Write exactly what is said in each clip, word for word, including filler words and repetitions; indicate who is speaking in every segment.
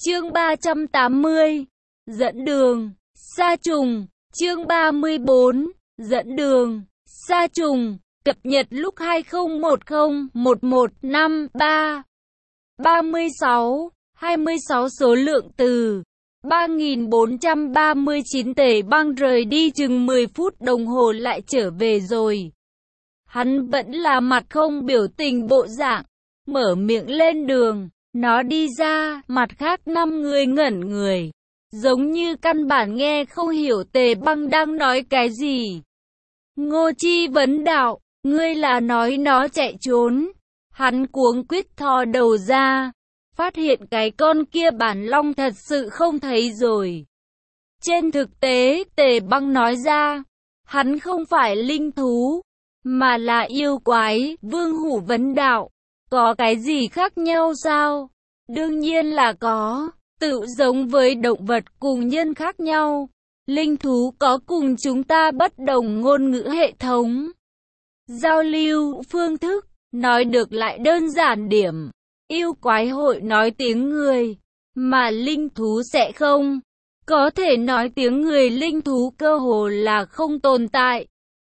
Speaker 1: Chương ba trăm tám mươi. Dẫn đường. Sa trùng. Chương ba mươi bốn. Dẫn đường. Sa trùng. Cập nhật lúc hai không một không một một năm ba. ba mươi sáu. hai mươi sáu số lượng từ. ba nghìn bốn trăm ba mươi chín Tề Băng rời đi chừng mười phút đồng hồ lại trở về rồi. Hắn vẫn là mặt không biểu tình bộ dạng, mở miệng lên đường. Nó đi ra, mặt khác năm người ngẩn người, giống như căn bản nghe không hiểu Tề Băng đang nói cái gì. Ngô Chi vấn đạo, ngươi là nói nó chạy trốn? Hắn cuống quýt thò đầu ra, phát hiện cái con kia bản long thật sự không thấy rồi. Trên thực tế, Tề Băng nói ra, hắn không phải linh thú, mà là yêu quái. Vương Hủ vấn đạo, có cái gì khác nhau sao? Đương nhiên là có, tự giống với động vật cùng nhân khác nhau. Linh thú có cùng chúng ta bất đồng ngôn ngữ hệ thống, giao lưu phương thức, nói được lại đơn giản điểm. Yêu quái hội nói tiếng người, mà linh thú sẽ không. Có thể nói tiếng người, linh thú cơ hồ là không tồn tại.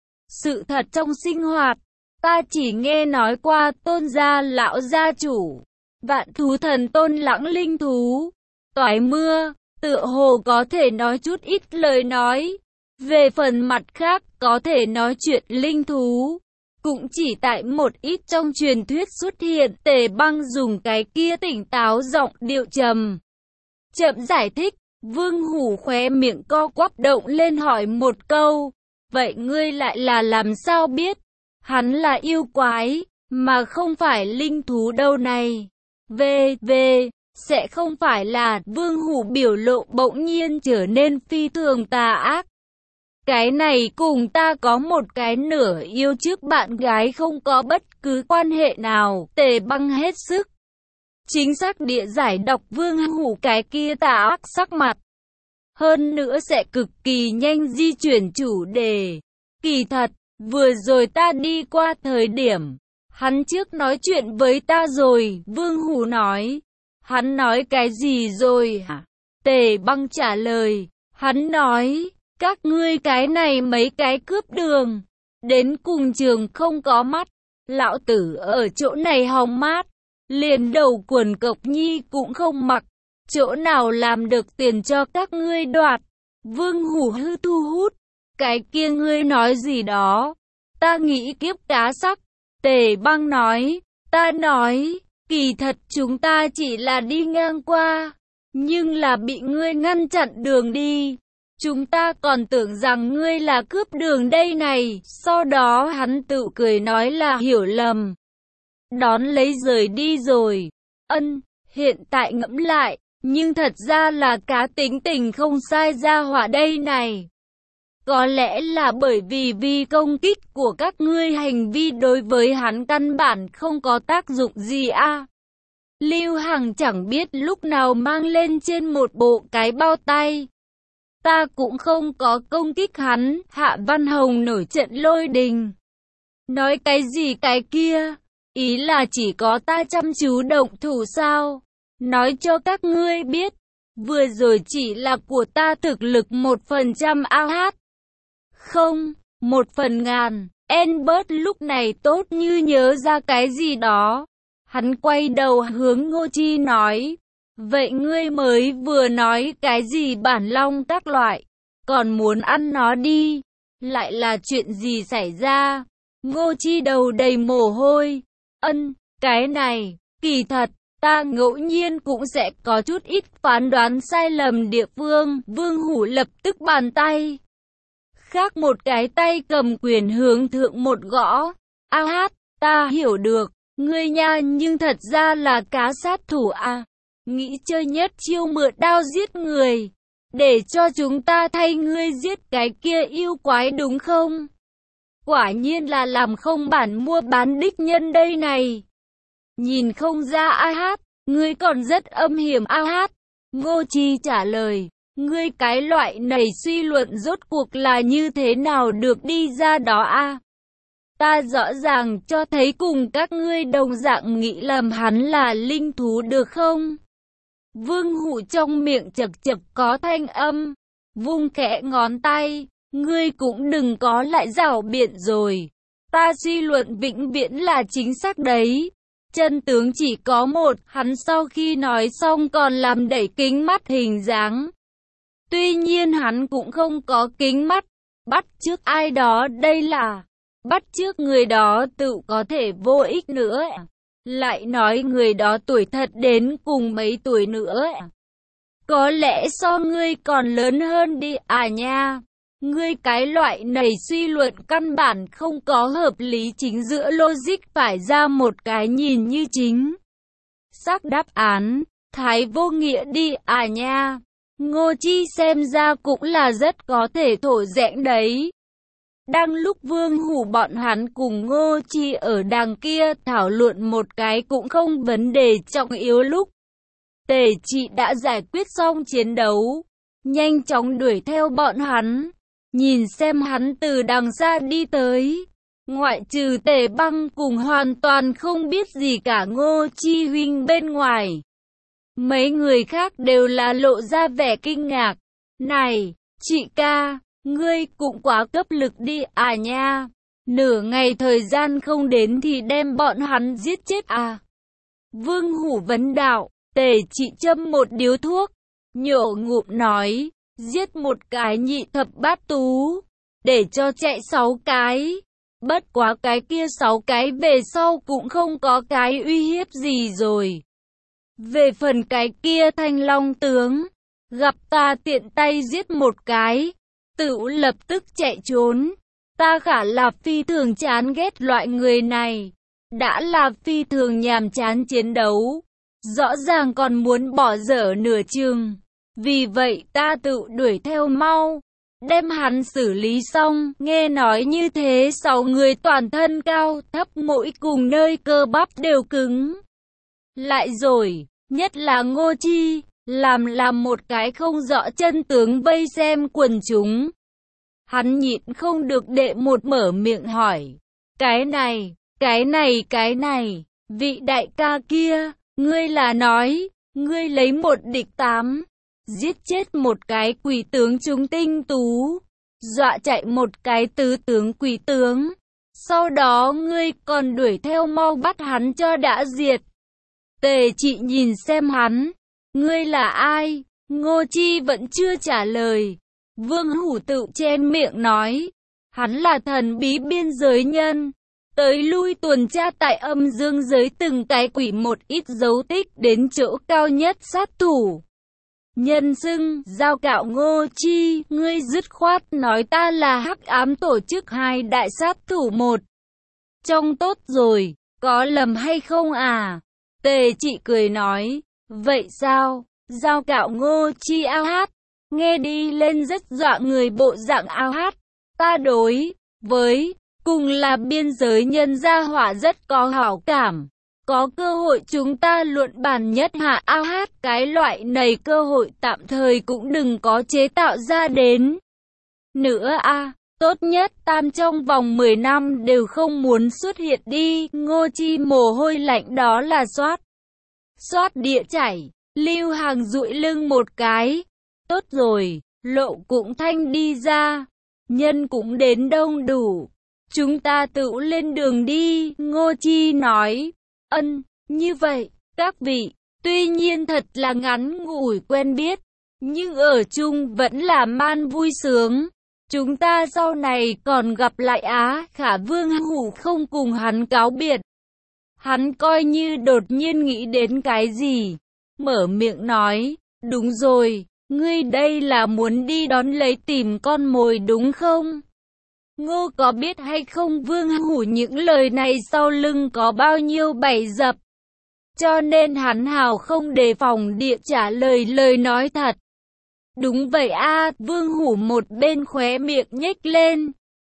Speaker 1: Sự thật trong sinh hoạt, ta chỉ nghe nói qua Tôn gia lão gia chủ, Vạn Thú Thần Tôn Lãng linh thú, Toái Mưa, tựa hồ có thể nói chút ít lời nói. Về phần mặt khác, có thể nói chuyện linh thú, cũng chỉ tại một ít trong truyền thuyết xuất hiện. Tề Băng dùng cái kia tỉnh táo giọng điệu trầm chậm giải thích. Vương Hủ khóe miệng co quắp động lên hỏi một câu, vậy ngươi lại là làm sao biết hắn là yêu quái, mà không phải linh thú đâu này? Về, về, sẽ không phải là... Vương Hủ biểu lộ bỗng nhiên trở nên phi thường tà ác. Cái này cùng ta có một cái nửa yêu trước bạn gái không có bất cứ quan hệ nào. Tề Băng hết sức chính xác địa giải đọc Vương Hủ cái kia tà ác sắc mặt. Hơn nữa sẽ cực kỳ nhanh di chuyển chủ đề. Kỳ thật, vừa rồi ta đi qua thời điểm, hắn trước nói chuyện với ta rồi. Vương Hủ nói. Hắn nói cái gì rồi hả? Tề Băng trả lời. Hắn nói, các ngươi cái này mấy cái cướp đường, đến cùng trường không có mắt. Lão tử ở chỗ này hóng mát, liền đầu quần cộc nhi cũng không mặc. Chỗ nào làm được tiền cho các ngươi đoạt? Vương Hủ hư thu hút. Cái kia ngươi nói gì đó? Ta nghĩ kiếp cá sắc. Tề Băng nói. Ta nói, kỳ thật chúng ta chỉ là đi ngang qua, nhưng là bị ngươi ngăn chặn đường đi. Chúng ta còn tưởng rằng ngươi là cướp đường đây này. Sau đó hắn tự cười nói là hiểu lầm, đón lấy rời đi rồi. Ân, hiện tại ngẫm lại, nhưng thật ra là cá tính tình không sai gia hỏa đây này. Có lẽ là bởi vì vì công kích của các ngươi hành vi đối với hắn căn bản không có tác dụng gì a. À. Lưu Hằng chẳng biết lúc nào mang lên trên một bộ cái bao tay. Ta cũng không có công kích hắn. Hạ Văn Hồng nổi trận lôi đình. Nói cái gì cái kia? Ý là chỉ có ta chăm chú động thủ sao? Nói cho các ngươi biết, vừa rồi chỉ là của ta thực lực một phần trăm a hát. Không, một phần ngàn. Albert lúc này tốt như nhớ ra cái gì đó. Hắn quay đầu hướng Ngô Chi nói. Vậy ngươi mới vừa nói cái gì bản long các loại, còn muốn ăn nó đi? Lại là chuyện gì xảy ra? Ngô Chi đầu đầy mồ hôi. Ân, cái này, kỳ thật, ta ngẫu nhiên cũng sẽ có chút ít phán đoán sai lầm địa phương. Vương Hủ lập tức bàn tay khác một cái tay cầm quyền hướng thượng một gõ. A hát, ta hiểu được, ngươi nha, nhưng thật ra là cá sát thủ à. Nghĩ chơi nhất chiêu mượn đao giết người, để cho chúng ta thay ngươi giết cái kia yêu quái đúng không? Quả nhiên là làm không bản mua bán đích nhân đây này. Nhìn không ra a hát, ngươi còn rất âm hiểm a hát. Ngô Chi trả lời. Ngươi cái loại này suy luận rốt cuộc là như thế nào được đi ra đó a? À? Ta rõ ràng cho thấy cùng các ngươi đồng dạng nghĩ lầm hắn là linh thú được không? Vương Hủ trong miệng chật chật có thanh âm, vung khẽ ngón tay, ngươi cũng đừng có lại rảo biện rồi. Ta suy luận vĩnh viễn là chính xác đấy. Chân tướng chỉ có một, hắn sau khi nói xong còn làm đẩy kính mắt hình dáng. Tuy nhiên hắn cũng không có kính mắt, bắt chước ai đó đây là, bắt chước người đó tự có thể vô ích nữa. Lại nói người đó tuổi thật đến cùng mấy tuổi nữa. Có lẽ so ngươi còn lớn hơn đi à nha. Ngươi cái loại này suy luận căn bản không có hợp lý chính giữa logic phải ra một cái nhìn như chính xác đáp án, thái vô nghĩa đi à nha. Ngô Chi xem ra cũng là rất có thể thổ rẽng đấy. Đang lúc Vương Hủ bọn hắn cùng Ngô Chi ở đằng kia thảo luận một cái cũng không vấn đề trọng yếu lúc Tề Trị đã giải quyết xong chiến đấu, nhanh chóng đuổi theo bọn hắn, nhìn xem hắn từ đằng xa đi tới. Ngoại trừ Tề Băng cùng hoàn toàn không biết gì cả Ngô Chi huynh bên ngoài, mấy người khác đều là lộ ra vẻ kinh ngạc. Này, chị ca, ngươi cũng quá cấp lực đi à nha. Nửa ngày thời gian không đến thì đem bọn hắn giết chết à. Vương Hủ vấn đạo, Tề Trị châm một điếu thuốc, nhổ ngụm nói, giết một cái nhị thập bát tú, để cho chạy sáu cái. Bất quá cái kia sáu cái về sau cũng không có cái uy hiếp gì rồi. Về phần cái kia Thanh Long tướng, gặp ta tiện tay giết một cái, tự lập tức chạy trốn. Ta khả là phi thường chán ghét loại người này, đã là phi thường nhàm chán chiến đấu, rõ ràng còn muốn bỏ dở nửa chừng. Vì vậy ta tự đuổi theo mau, đem hắn xử lý xong. Nghe nói như thế sáu người toàn thân cao thấp mỗi cùng nơi cơ bắp đều cứng lại rồi, nhất là Ngô Chi, làm làm một cái không rõ chân tướng vây xem quần chúng. Hắn nhịn không được đệ một mở miệng hỏi, cái này, cái này, cái này, vị đại ca kia, ngươi là nói, ngươi lấy một địch tám, giết chết một cái quỷ tướng trung tinh tú, dọa chạy một cái tứ tướng quỷ tướng, sau đó ngươi còn đuổi theo mau bắt hắn cho đã diệt. Tề Trị nhìn xem hắn, ngươi là ai? Ngô Chi vẫn chưa trả lời. Vương Hủ tự chen miệng nói, hắn là thần bí biên giới nhân, tới lui tuần tra tại âm dương giới từng cái quỷ một ít dấu tích đến chỗ cao nhất sát thủ. Nhân xưng, giao cạo Ngô Chi, ngươi dứt khoát nói ta là hắc ám tổ chức hai đại sát thủ một trong tốt rồi, có lầm hay không à? Tề Trị cười nói, vậy sao, giao cạo Ngô Chi ao hát, nghe đi lên rất dọa người bộ dạng ao hát, ta đối với, cùng là biên giới nhân gia hỏa rất có hảo cảm. Có cơ hội chúng ta luận bàn nhất hạ ao hát, cái loại này cơ hội tạm thời cũng đừng có chế tạo ra đến nữa a. Tốt nhất tam trong vòng mười năm đều không muốn xuất hiện đi. Ngô Chi mồ hôi lạnh đó là xoát xoát địa chảy, Lưu Hàng dụi lưng một cái. Tốt rồi, lộ cũng thanh đi ra, nhân cũng đến đông đủ, chúng ta tự lên đường đi. Ngô Chi nói, ân, như vậy, các vị, tuy nhiên thật là ngắn ngủi quen biết, nhưng ở chung vẫn là man vui sướng. Chúng ta sau này còn gặp lại á. Khả Vương Hủ không cùng hắn cáo biệt. Hắn coi như đột nhiên nghĩ đến cái gì, mở miệng nói, đúng rồi, ngươi đây là muốn đi đón lấy tìm con mồi đúng không? Ngô có biết hay không Vương Hủ những lời này sau lưng có bao nhiêu bẫy dập, cho nên hắn hào không đề phòng địa trả lời lời nói thật. Đúng vậy a. Vương Hủ một bên khóe miệng nhếch lên,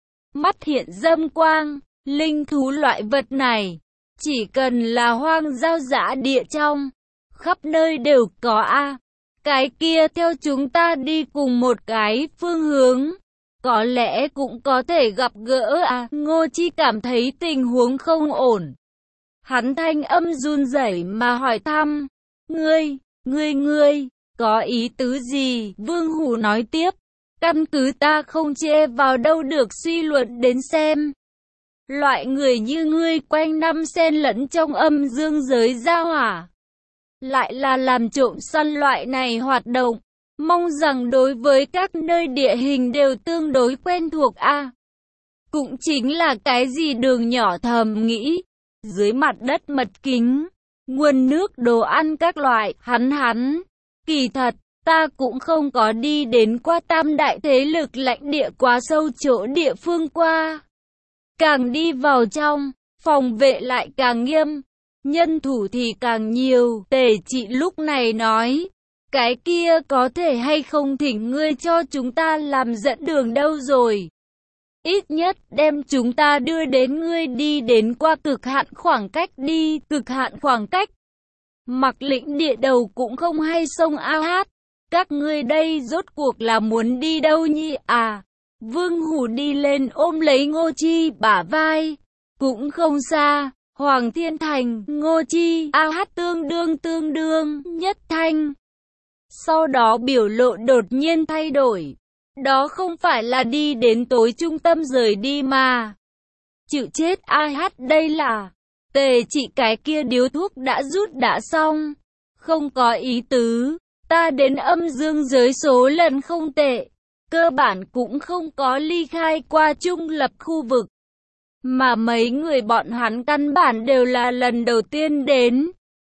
Speaker 1: mắt hiện dâm quang, linh thú loại vật này, chỉ cần là hoang giao dã địa trong, khắp nơi đều có a. Cái kia theo chúng ta đi cùng một cái phương hướng, có lẽ cũng có thể gặp gỡ à. Ngô Chi cảm thấy tình huống không ổn. Hắn thanh âm run rẩy mà hỏi thăm, ngươi, Ngươi ngươi, có ý tứ gì? Vương Hủ nói tiếp. Căn cứ ta không chê vào đâu được suy luận đến xem. Loại người như ngươi quanh năm xen lẫn trong âm dương giới gia hỏa. Lại là làm trộm săn loại này hoạt động. Mong rằng đối với các nơi địa hình đều tương đối quen thuộc a. À, cũng chính là cái gì đường nhỏ thầm nghĩ. Dưới mặt đất mật kính, nguồn nước đồ ăn các loại, hắn hắn. Kỳ thật, ta cũng không có đi đến qua tam đại thế lực lãnh địa quá sâu chỗ địa phương qua. Càng đi vào trong, phòng vệ lại càng nghiêm, nhân thủ thì càng nhiều. Tề Trị lúc này nói, cái kia có thể hay không thỉnh ngươi cho chúng ta làm dẫn đường đâu rồi. Ít nhất đem chúng ta đưa đến ngươi đi đến qua cực hạn khoảng cách đi, cực hạn khoảng cách. Mặc lĩnh địa đầu cũng không hay sông A Hát. Các ngươi đây rốt cuộc là muốn đi đâu nhỉ à? Vương Hủ đi lên ôm lấy Ngô Chi bả vai. Cũng không xa, Hoàng Thiên Thành, Ngô Chi, A Hát tương đương tương đương, nhất thanh. Sau đó biểu lộ đột nhiên thay đổi. Đó không phải là đi đến tối trung tâm rời đi mà. Chịu chết A Hát đây là... Tề Trị cái kia điếu thuốc đã rút đã xong. Không có ý tứ. Ta đến âm dương giới số lần không tệ. Cơ bản cũng không có ly khai qua trung lập khu vực. Mà mấy người bọn hắn căn bản đều là lần đầu tiên đến.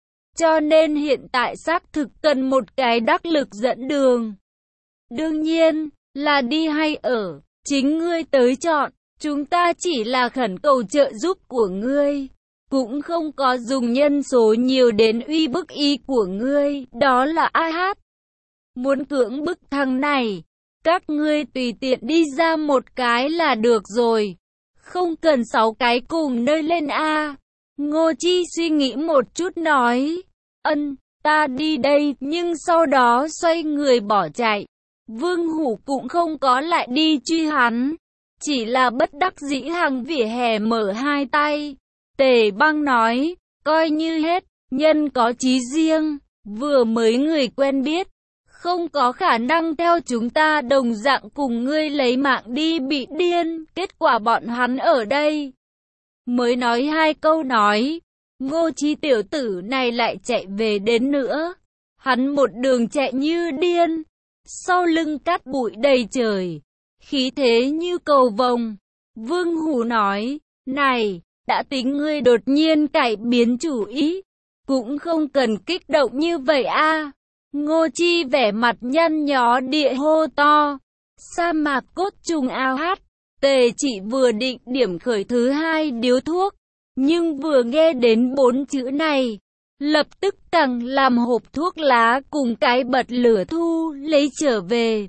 Speaker 1: Cho nên hiện tại xác thực cần một cái đắc lực dẫn đường. Đương nhiên, là đi hay ở, chính ngươi tới chọn. Chúng ta chỉ là khẩn cầu trợ giúp của ngươi. Cũng không có dùng nhân số nhiều đến uy bức ý của ngươi, đó là A Hát. Muốn cưỡng bức thằng này, các ngươi tùy tiện đi ra một cái là được rồi. Không cần sáu cái cùng nơi lên A. Ngô Chi suy nghĩ một chút nói, ân, ta đi đây, nhưng sau đó xoay người bỏ chạy. Vương Hủ cũng không có lại đi truy hắn, chỉ là bất đắc dĩ hàng vỉa hè mở hai tay. Tề Băng nói, coi như hết, nhân có chí riêng, vừa mới người quen biết, không có khả năng theo chúng ta đồng dạng cùng ngươi lấy mạng đi bị điên, kết quả bọn hắn ở đây. Mới nói hai câu nói, Ngô Chi tiểu tử này lại chạy về đến nữa, hắn một đường chạy như điên, sau lưng cát bụi đầy trời, khí thế như cầu vồng. Vương Hủ nói, này, đã tính ngươi đột nhiên cải biến chủ ý, cũng không cần kích động như vậy a. Ngô Chi vẻ mặt nhăn nhó địa hô to, sa mạc cốt trùng A Hát. Tề Trị vừa định điểm khởi thứ hai điếu thuốc, nhưng vừa nghe đến bốn chữ này, lập tức càng làm hộp thuốc lá cùng cái bật lửa thu lấy trở về.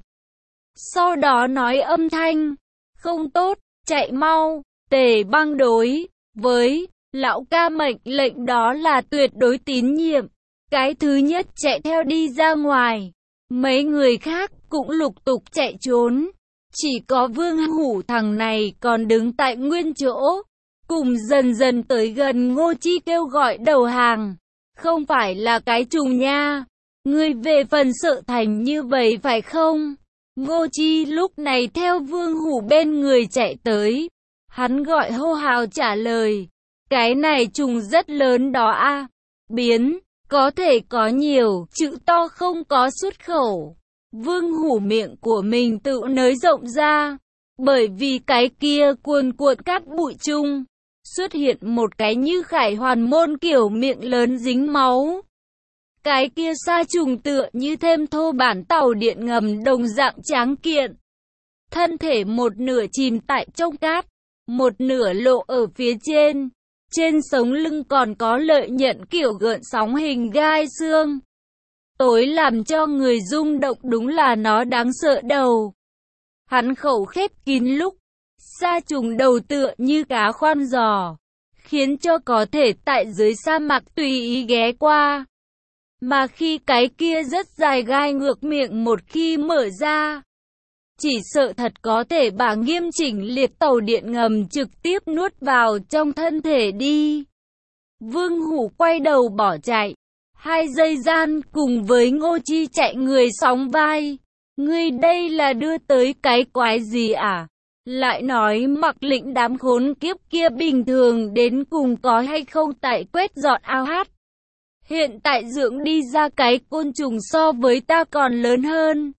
Speaker 1: Sau đó nói âm thanh, không tốt, chạy mau. Tề Băng đối với lão ca mệnh lệnh đó là tuyệt đối tín nhiệm. Cái thứ nhất chạy theo đi ra ngoài, mấy người khác cũng lục tục chạy trốn. Chỉ có Vương Hủ thằng này còn đứng tại nguyên chỗ, cùng dần dần tới gần Ngô Chi kêu gọi đầu hàng. Không phải là cái trùng nha, ngươi về phần sợ thành như vậy phải không? Ngô Chi lúc này theo Vương Hủ bên người chạy tới, hắn gọi hô hào trả lời, cái này trùng rất lớn đó a, biến, có thể có nhiều, chữ to không có xuất khẩu. Vương Hủ miệng của mình tự nới rộng ra, bởi vì cái kia cuồn cuộn cát bụi chung, xuất hiện một cái như khải hoàn môn kiểu miệng lớn dính máu. Cái kia sa trùng tựa như thêm thô bản tàu điện ngầm đồng dạng tráng kiện. Thân thể một nửa chìm tại trong cát, một nửa lộ ở phía trên. Trên sống lưng còn có lợi nhận kiểu gợn sóng hình gai xương. Tối làm cho người rung động đúng là nó đáng sợ đầu. Hắn khẩu khép kín lúc, sa trùng đầu tựa như cá khoan giò, khiến cho có thể tại dưới sa mạc tùy ý ghé qua. Mà khi cái kia rất dài gai ngược miệng một khi mở ra, chỉ sợ thật có thể bà nghiêm chỉnh liệt tàu điện ngầm trực tiếp nuốt vào trong thân thể đi. Vương Hủ quay đầu bỏ chạy, Hai giây gian cùng với Ngô Chi chạy người sóng vai. Ngươi đây là đưa tới cái quái gì à? Lại nói Mặc Lĩnh đám khốn kiếp kia bình thường đến cùng có hay không tại quét dọn ao hát. Hiện tại dưỡng đi ra cái côn trùng so với ta còn lớn hơn.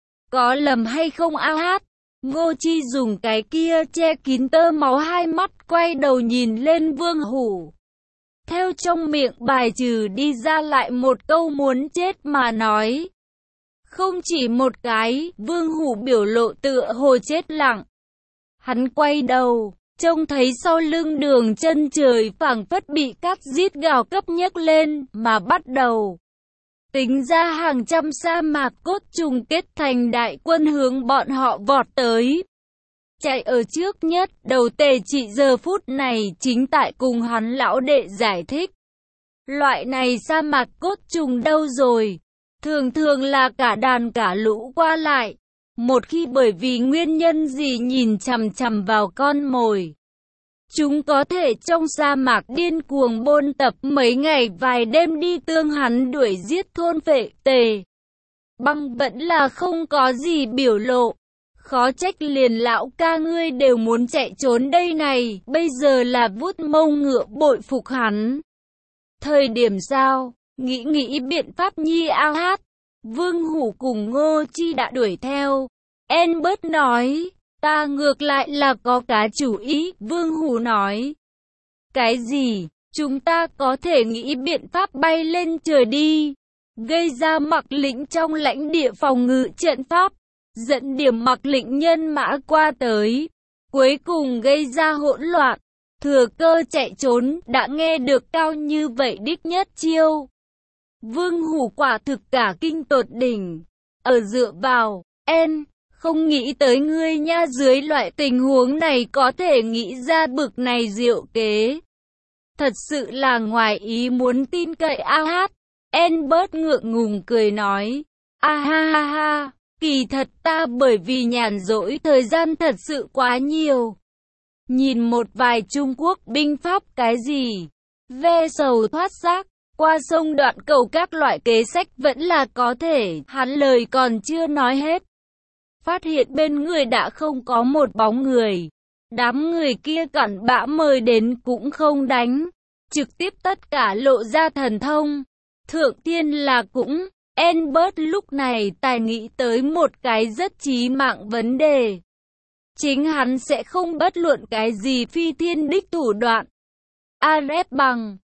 Speaker 1: Có lầm hay không ao hát? Ngô Chi dùng cái kia che kín tơ máu hai mắt quay đầu nhìn lên Vương Hủ. Theo trong miệng bài trừ đi ra lại một câu muốn chết mà nói. Không chỉ một cái, Vương Hủ biểu lộ tựa hồ chết lặng. Hắn quay đầu, trông thấy sau lưng Đường Chân Trời phảng phất bị cắt rít gào cấp nhấc lên, mà bắt đầu. Tính ra hàng trăm sa mạc cốt trùng kết thành đại quân hướng bọn họ vọt tới. Chạy ở trước nhất, đầu tề trị giờ phút này chính tại cùng hắn lão đệ giải thích. Loại này sa mạc cốt trùng đâu rồi? Thường thường là cả đàn cả lũ qua lại. Một khi bởi vì nguyên nhân gì nhìn chằm chằm vào con mồi. Chúng có thể trong sa mạc điên cuồng bôn tập mấy ngày vài đêm đi tương hắn đuổi giết thôn phệ tề. Băng vẫn là không có gì biểu lộ. Khó trách liền lão ca ngươi đều muốn chạy trốn đây này, bây giờ là vuốt mông ngựa bội phục hắn. Thời điểm sao, nghĩ nghĩ biện pháp nhi ao hát. Vương Hủ cùng Ngô Chi đã đuổi theo. Albert nói, ta ngược lại là có cá chủ ý, Vương Hủ nói. Cái gì, chúng ta có thể nghĩ biện pháp bay lên trời đi. Gây ra Mặc Lĩnh trong lãnh địa phòng ngự trận pháp. Dẫn điểm Mặc Lĩnh nhân mã qua tới. Cuối cùng gây ra hỗn loạn. Thừa cơ chạy trốn, đã nghe được cao như vậy đích nhất chiêu. Vương Hủ quả thực cả kinh tột đỉnh. Ở dựa vào, en, không nghĩ tới ngươi nha, dưới loại tình huống này có thể nghĩ ra bực này diệu kế. Thật sự là ngoài ý muốn tin cậy ao hát. Albert ngượng ngùng cười nói. A ha ha ha, kỳ thật ta bởi vì nhàn rỗi thời gian thật sự quá nhiều. Nhìn một vài Trung Quốc binh pháp cái gì, ve sầu thoát xác, qua sông đoạn cầu các loại kế sách vẫn là có thể, hắn lời còn chưa nói hết. Phát hiện bên người đã không có một bóng người. Đám người kia cặn bã mời đến cũng không đánh. Trực tiếp tất cả lộ ra thần thông. Thượng tiên là cũng, Albert lúc này tài nghĩ tới một cái rất chí mạng vấn đề. Chính hắn sẽ không bất luận cái gì phi thiên đích thủ đoạn. Arep bằng,